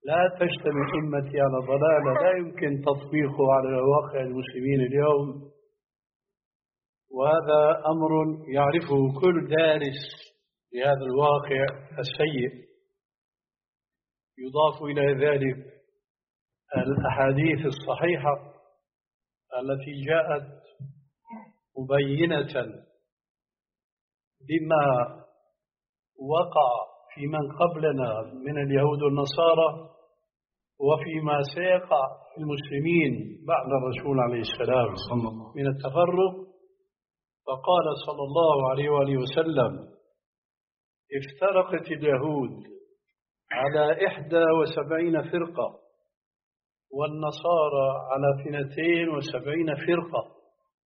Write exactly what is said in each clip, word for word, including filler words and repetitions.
لا تجتمع أمتي على ضلالة لا يمكن تطبيقه على واقع المسلمين اليوم، وهذا أمر يعرفه كل دارس لهذا الواقع السيء. يضاف إلى ذلك الأحاديث الصحيحة التي جاءت مبينة بما وقع في من قبلنا من اليهود والنصارى وفيما سيقع في المسلمين بعد الرسول عليه السلام من التفرق. فقال صلى الله عليه وآله وسلم: افترقت اليهود على إحدى وسبعين فرقة والنصارى على اثنتين وسبعين فرقة،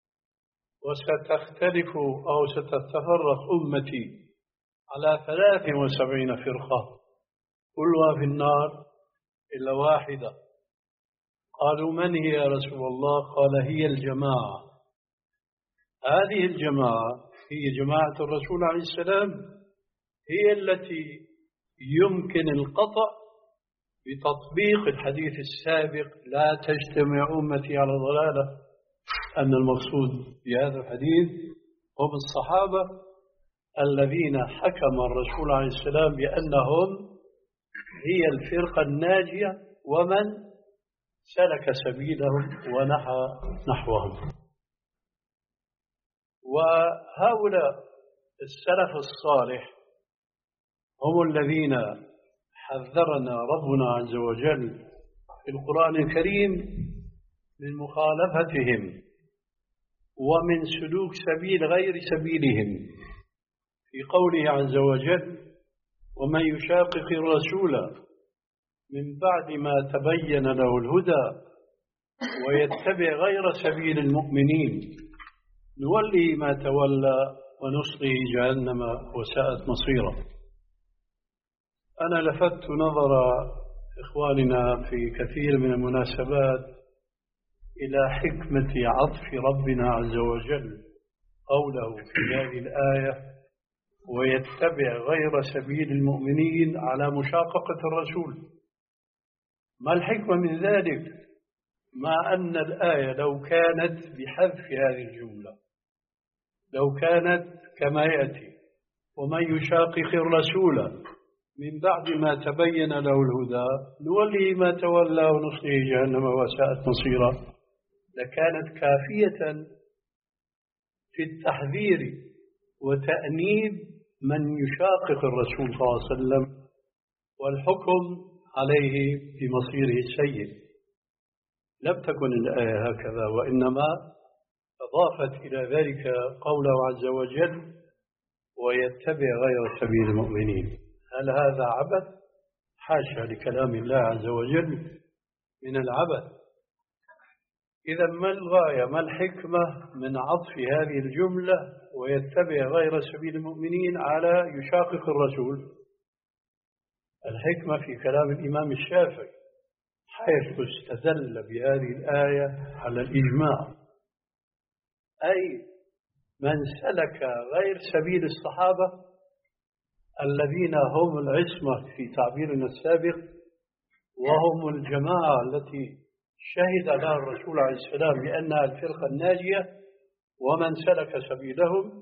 وستختلف أو ستتفرق أمتي على ثلاث وسبعين فرقة كلها في النار إلا واحدة. قالوا: من هي يا رسول الله؟ قال: هي الجماعة. هذه الجماعة هي جماعة الرسول عليه السلام، هي التي يمكن القطع بتطبيق الحديث السابق: لا تجتمع أمتي على ضلالة، أن المقصود بهذا الحديث هم الصحابة الذين حكم الرسول عليه السلام بأنهم هي الفرقة الناجية ومن سلك سبيلهم ونحى نحوهم. وهؤلاء السلف الصالح هم الذين حذرنا ربنا عز وجل في القرآن الكريم من مخالفتهم ومن سلوك سبيل غير سبيلهم، في قوله عز وجل: ومن يشاقق الرسول من بعد ما تبين له الهدى ويتبع غير سبيل المؤمنين نولي ما تولى ونصله جهنم وساءت مصيرا. أنا لفت نظر إخواننا في كثير من المناسبات إلى حكمة عطف ربنا عز وجل قوله في هذه الآية: ويتبع غير سبيل المؤمنين، على مشاققة الرسول. ما الحكمة من ذلك؟ مع أن الآية لو كانت بحذف هذه الجملة، لو كانت كما يأتي: ومن يشاقق الرسول من بعد ما تبين له الهدى نولي ما تولى ونصله جهنم وساءت مصيرا، لكانت كافية في التحذير وتأنيب من يشاقق الرسول صلى الله عليه وسلم والحكم عليه بمصيره السيء. لم تكن الآية هكذا، وإنما أضافت إلى ذلك قوله عز وجل: ويتبع غير سبيل المؤمنين. هل هذا عبث؟ حاشا لكلام الله عز وجل من العبث. إذا ما الغاية، ما الحكمة من عطف هذه الجملة ويتبع غير سبيل المؤمنين على يشاقق الرسول؟ الحكمة في كلام الإمام الشافعي حيث استدل بهذه الآية على الإجماع، أي من سلك غير سبيل الصحابة الذين هم العصمة في تعبيرنا السابق، وهم الجماعة التي شهد لها الرسول عليه السلام بأنها الفرقة الناجية ومن سلك سبيلهم،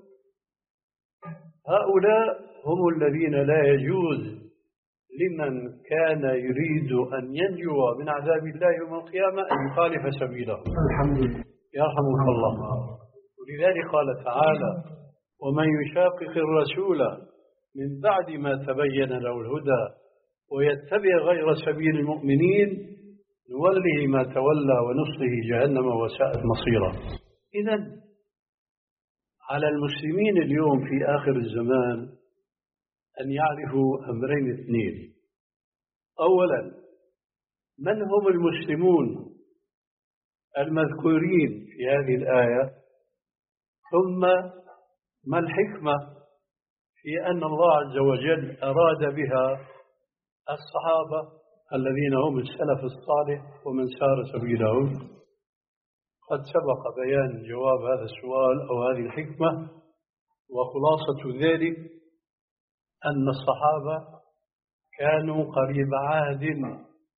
هؤلاء هم الذين لا يجوز لمن كان يريد أن ينجو من عذاب الله يوم القيامة أن يخالف سبيله. الحمد لله، يرحمك الله. ولذلك قال تعالى: ومن يشاقق الرسول من بعد ما تبين له الهدى ويتبع غير سبيل المؤمنين نوله ما تولى ونصله جهنم وساءت مصيرا. إذن على المسلمين اليوم في آخر الزمان أن يعرفوا أمرين اثنين: أولا، من هم المسلمون المذكورين في هذه الآية، ثم ما الحكمة في أن الله عز وجل أراد بها الصحابة الذين هم السلف الصالح ومن سار سبيلهم. قد سبق بيان جواب هذا السؤال أو هذه الحكمة، وخلاصة ذلك أن الصحابة كانوا قريب عهد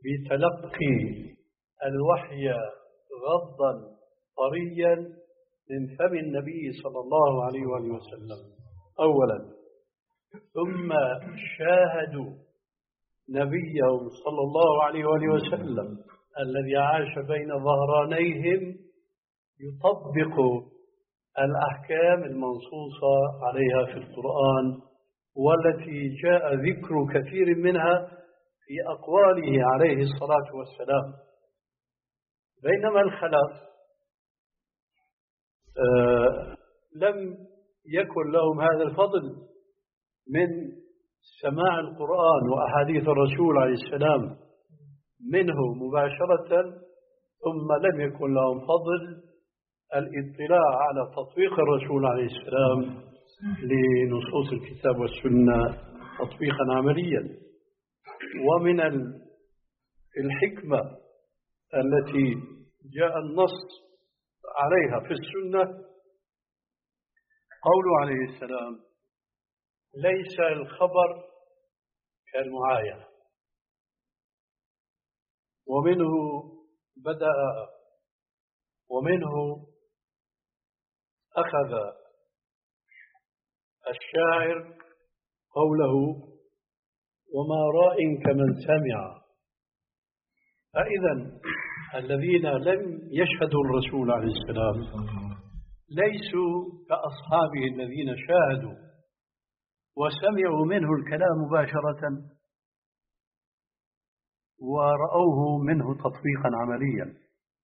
بتلقي الوحي غضا طريا من فم النبي صلى الله عليه وآله وسلم أولا، ثم شاهدوا نبيهم صلى الله عليه وآله وسلم الذي عاش بين ظهرانيهم يطبق الأحكام المنصوصة عليها في القرآن، والتي جاء ذكر كثير منها في أقواله عليه الصلاة والسلام. بينما الخلف آه لم يكن لهم هذا الفضل من سماع القرآن وأحاديث الرسول عليه السلام منه مباشرة، ثم لم يكن لهم فضل الاطلاع على تطبيق الرسول عليه السلام لنصوص الكتاب والسنة تطبيقا عمليا. ومن الحكمة التي جاء النص عليها في السنة قوله عليه السلام: ليس الخبر كالمعاينة. ومنه بدأ ومنه أخذ الشاعر قوله: وما راء كمن سمع. فإذا الذين لم يشهدوا الرسول عليه السلام ليسوا كأصحابه الذين شاهدوا وسمعوا منه الكلام مباشرة ورأوه منه تطبيقا عمليا.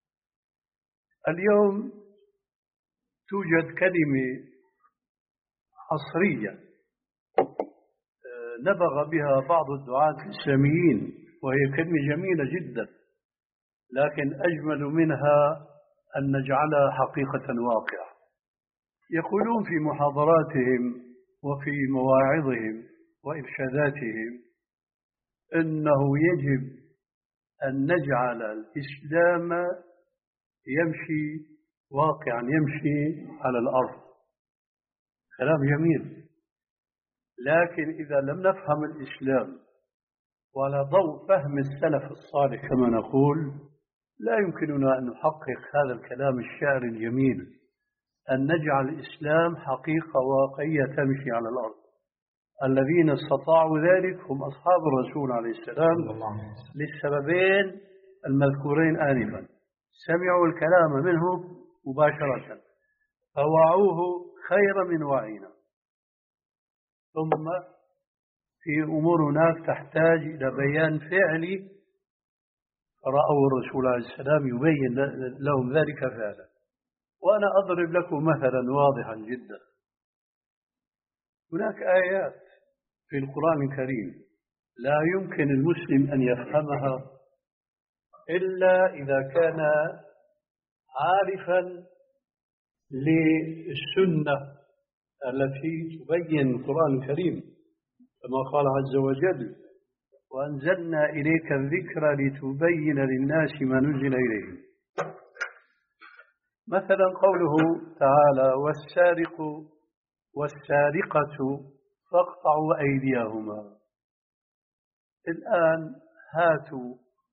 اليوم توجد كلمة عصرية نبغ بها بعض الدعاة الإسلاميين، وهي كلمة جميلة جدا، لكن أجمل منها أن نجعلها حقيقة واقعة. يقولون في محاضراتهم وفي مواعظهم وإرشاداتهم إنه يجب أن نجعل الإسلام يمشي واقعا، يمشي على الأرض. كلام جميل، لكن إذا لم نفهم الإسلام وعلى ضوء فهم السلف الصالح كما نقول، لا يمكننا أن نحقق هذا الكلام الشاعر الجميل، أن نجعل الإسلام حقيقة واقعية تمشي على الأرض. الذين استطاعوا ذلك هم أصحاب الرسول عليه السلام للسببين المذكورين آنفا: سمعوا الكلام منه مباشرة فوعوه خير من وعينا، ثم في أمور هناك تحتاج إلى بيان فعلي رأوا الرسول عليه السلام يبين لهم ذلك فعلا. وأنا أضرب لكم مثلا واضحا جدا. هناك آيات في القرآن الكريم لا يمكن المسلم أن يفهمها إلا إذا كان عارفا للسنة التي تبين القرآن الكريم، كما قال عز وجل: وأنزلنا إليك الذكر لتبين للناس ما نزل إليهم. مثلا قوله تعالى: والسارق والسارقة فاقطعوا أيديهما. الآن هاتوا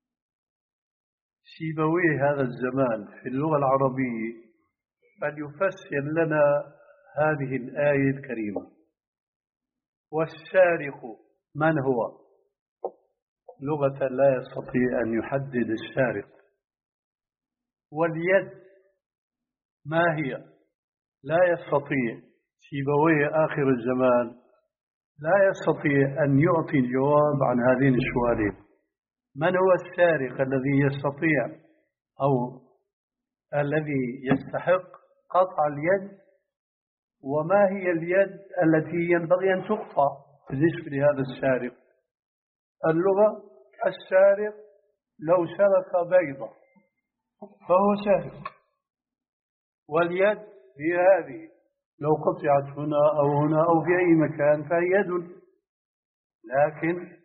سيبويه هذا الزمان في اللغة العربية فليفسر لنا هذه الآية الكريمة. والسارق من هو؟ لغة لا يستطيع أن يحدد السارق. واليد ما هي؟ لا يستطيع. سيبويه آخر الزمان لا يستطيع أن يعطي الجواب عن هذين السؤالين. من هو السارق الذي يستطيع أو الذي يستحق قطع اليد؟ وما هي اليد التي ينبغي أن تقطع بالنسبة لهذا السارق؟ اللغة: السارق لو سرق بيضة فهو سارق. واليد هي هذه، لو قطعت هنا أو هنا أو في أي مكان فهي يد. لكن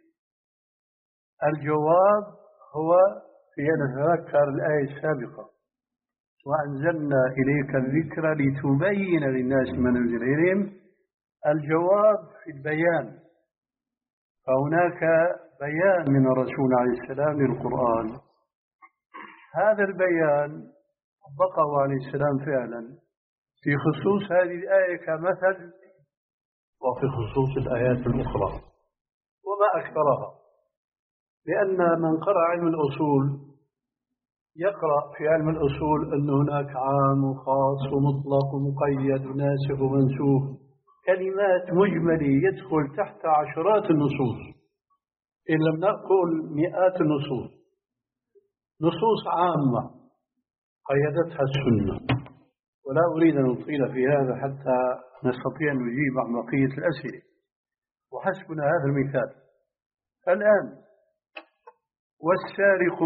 الجواب هو في أن نتذكر الآية السابقة: وأنزلنا إليك الذكر لتبين للناس ما نزل إليهم. الجواب في البيان، فهناك بيان من الرسول عليه السلام للقرآن. هذا البيان طبقه عليه السلام فعلا في خصوص هذه الآية كمثل، وفي خصوص الآيات الأخرى وما أكثرها. لأن من قرأ علم الأصول يقرأ في علم الأصول أن هناك عام وخاص ومطلق ومقيد وناسخ ومنسوخ، كلمات مجملة يدخل تحت عشرات النصوص إن لم نقل مئات النصوص، نصوص عامة قيدتها السنة. ولا أريد أن أطيل في هذا حتى نستطيع أن نجيب عن بقية الأسئلة، وحسبنا هذا المثال. الآن والسارق،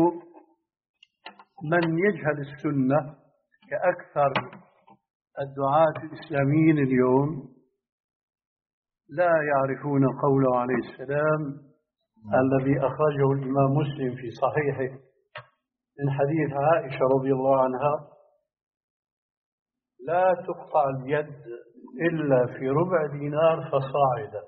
من يجهل السنة كأكثر الدعاة الإسلاميين اليوم لا يعرفون قوله عليه السلام الذي أخرجه الإمام مسلم في صحيحه من حديث عائشة رضي الله عنها: لا تقطع اليد إلا في ربع دينار فصاعدا.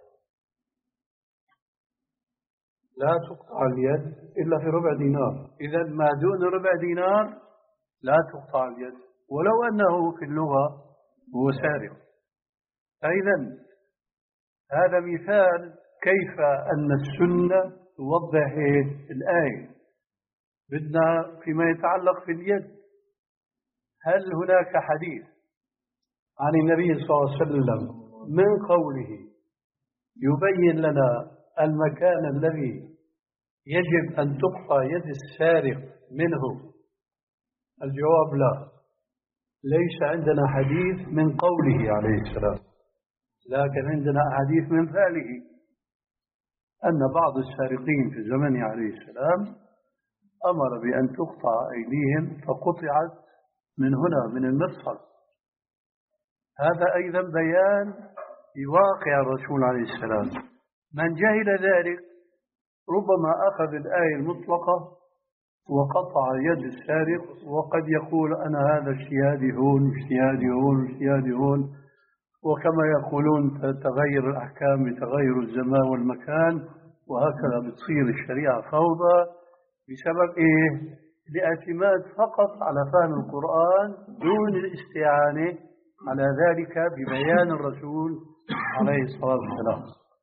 لا تقطع اليد إلا في ربع دينار، إذا ما دون ربع دينار لا تقطع اليد ولو أنه في اللغة هو سارق. إذن هذا مثال كيف أن السنة توضح الآية. بدنا فيما يتعلق في اليد، هل هناك حديث عن النبي صلى الله عليه وسلم من قوله يبين لنا المكان الذي يجب أن تقطع يد السارق منه؟ الجواب لا، ليس عندنا حديث من قوله عليه السلام، لكن عندنا حديث من فعله، أن بعض السارقين في زمن عليه السلام أمر بأن تقطع أيديهم فقطعت من هنا من المفصل. هذا أيضا بيان في واقع الرسول عليه السلام. من جهل ذلك ربما أخذ الآية المطلقة وقطع يد السارق، وقد يقول أنا هذا اجتهادي هون واجتهادي هون واجتهادي هون، وكما يقولون تغير الأحكام بتغير الزمان والمكان، وهكذا بتصير الشريعة فوضى بسبب إيه؟ الاعتماد فقط على فهم القرآن دون الاستعانة على ذلك ببيان الرسول عليه الصلاة والسلام.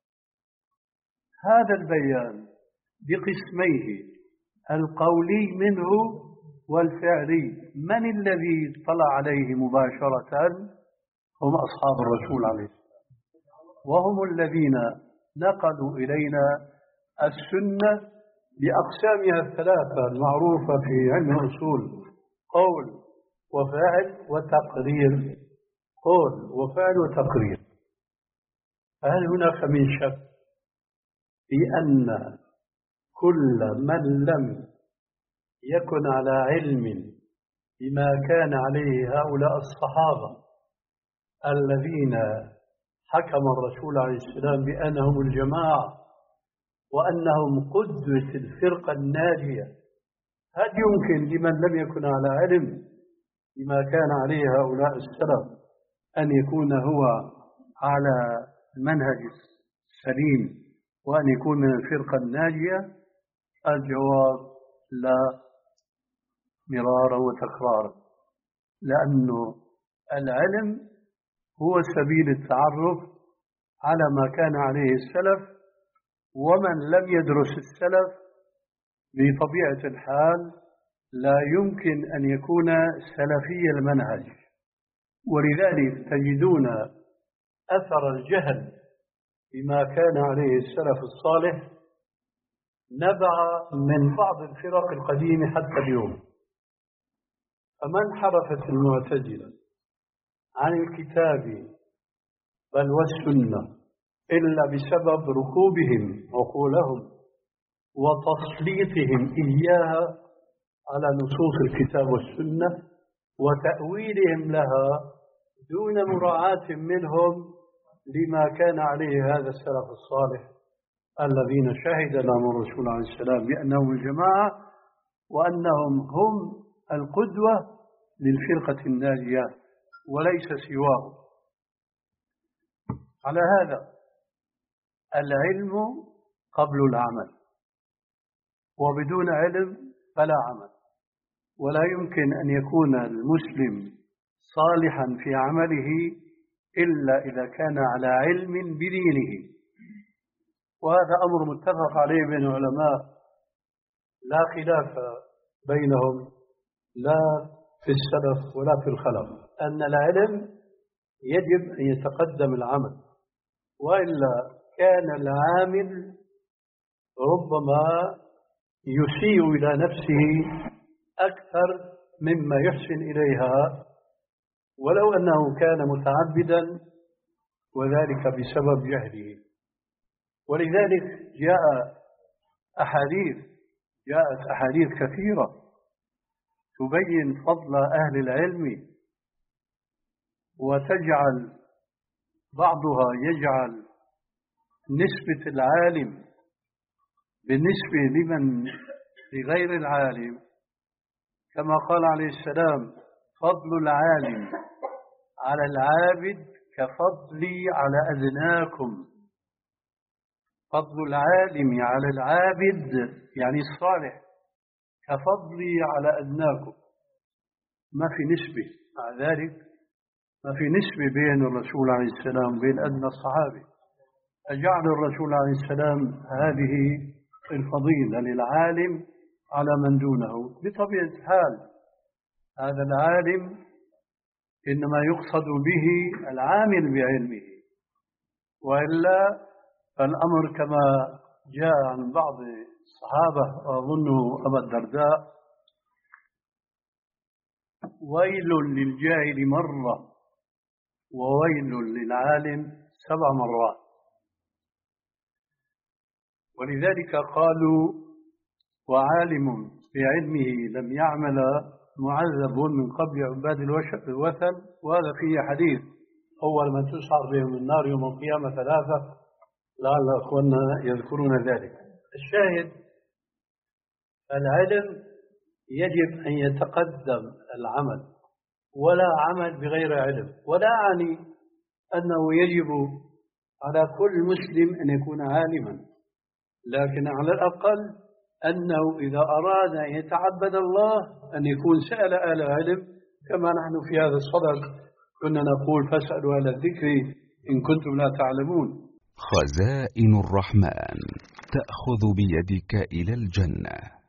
هذا البيان بقسميه القولي منه والفعلي، من الذي اطلع عليه مباشرة؟ هم أصحاب الرسول عليه السلام، وهم الذين نقلوا إلينا السنة بأقسامها الثلاثة المعروفة في علم الأصول: قول وفعل وتقرير. قول وفعل وتقرير. هل هناك من شك في أن كل من لم يكن على علم بما كان عليه هؤلاء الصحابة الذين حكم الرسول عليه السلام بأنهم الجماعة وأنهم قدوة الفرقة الناجية، هل يمكن لمن لم يكن على علم بما كان عليه هؤلاء السلف أن يكون هو على المنهج السليم وأن يكون من الفرقة الناجية؟ الجواب لا، مرارا وتكرارا، لأنه العلم هو سبيل التعرف على ما كان عليه السلف، ومن لم يدرس السلف بطبيعة الحال لا يمكن أن يكون سلفي المنهج. ولذلك تجدون أثر الجهل بما كان عليه السلف الصالح نبع من بعض الفرق القديمة حتى اليوم. فمن حرفت المعتزلة عن الكتاب بل والسنة إلا بسبب ركوبهم عقولهم وتسليطهم إياها على نصوص الكتاب والسنة وتأويلهم لها دون مراعاة منهم لما كان عليه هذا السلف الصالح الذين شهد لهم الرسول عليه السلام بأنهم الجماعة وأنهم هم القدوة للفرقة الناجية وليس سواه. على هذا العلم قبل العمل، وبدون علم فلا عمل. ولا يمكن أن يكون المسلم صالحا في عمله إلا إذا كان على علم بدينه. وهذا أمر متفق عليه بين العلماء، لا خلاف بينهم لا في السلف ولا في الخلف، أن العلم يجب أن يتقدم العمل، وإلا كان العامل ربما يسيء إلى نفسه أكثر مما يحسن إليها، ولو أنه كان متعبدا، وذلك بسبب جهله. ولذلك جاء أحاديث جاءت أحاديث كثيرة تبين فضل أهل العلم، وتجعل بعضها يجعل نسبة العالم بالنسبة لمن لغير العالم، كما قال عليه السلام: فضل العالم على العابد كفضلي على أدناكم. فضل العالم على العابد يعني الصالح كفضلي على أدناكم. ما في نسبة، مع ذلك ما في نسبة بين الرسول عليه السلام وبين أدنى الصحابة. أجعل الرسول عليه السلام هذه الفضيلة للعالم على من دونه؟ بطبيعة الحال هذا العالم إنما يقصد به العامل بعلمه، وإلا فالأمر كما جاء عن بعض الصحابة وأظنه أبا الدرداء: ويل للجاهل مرة وويل للعالم سبع مرات. ولذلك قالوا: وعالم بعلمه لم يعمل معذب من قبل عباد الوثن. وهذا فيه حديث: أول من تسعر بهم النار يوم القيامة ثلاثة، لعل أخواننا يذكرون ذلك. الشاهد: العلم يجب أن يتقدم العمل، ولا عمل بغير علم. ولا أعني أنه يجب على كل مسلم أن يكون عالما، لكن على الأقل أنه إذا أراد أن يتعبد الله أن يكون سأل أهل العلم، كما نحن في هذا الصدد كنا نقول: فاسألوا أهل الذكر إن كنتم لا تعلمون. خزائن الرحمن تأخذ بيدك إلى الجنة.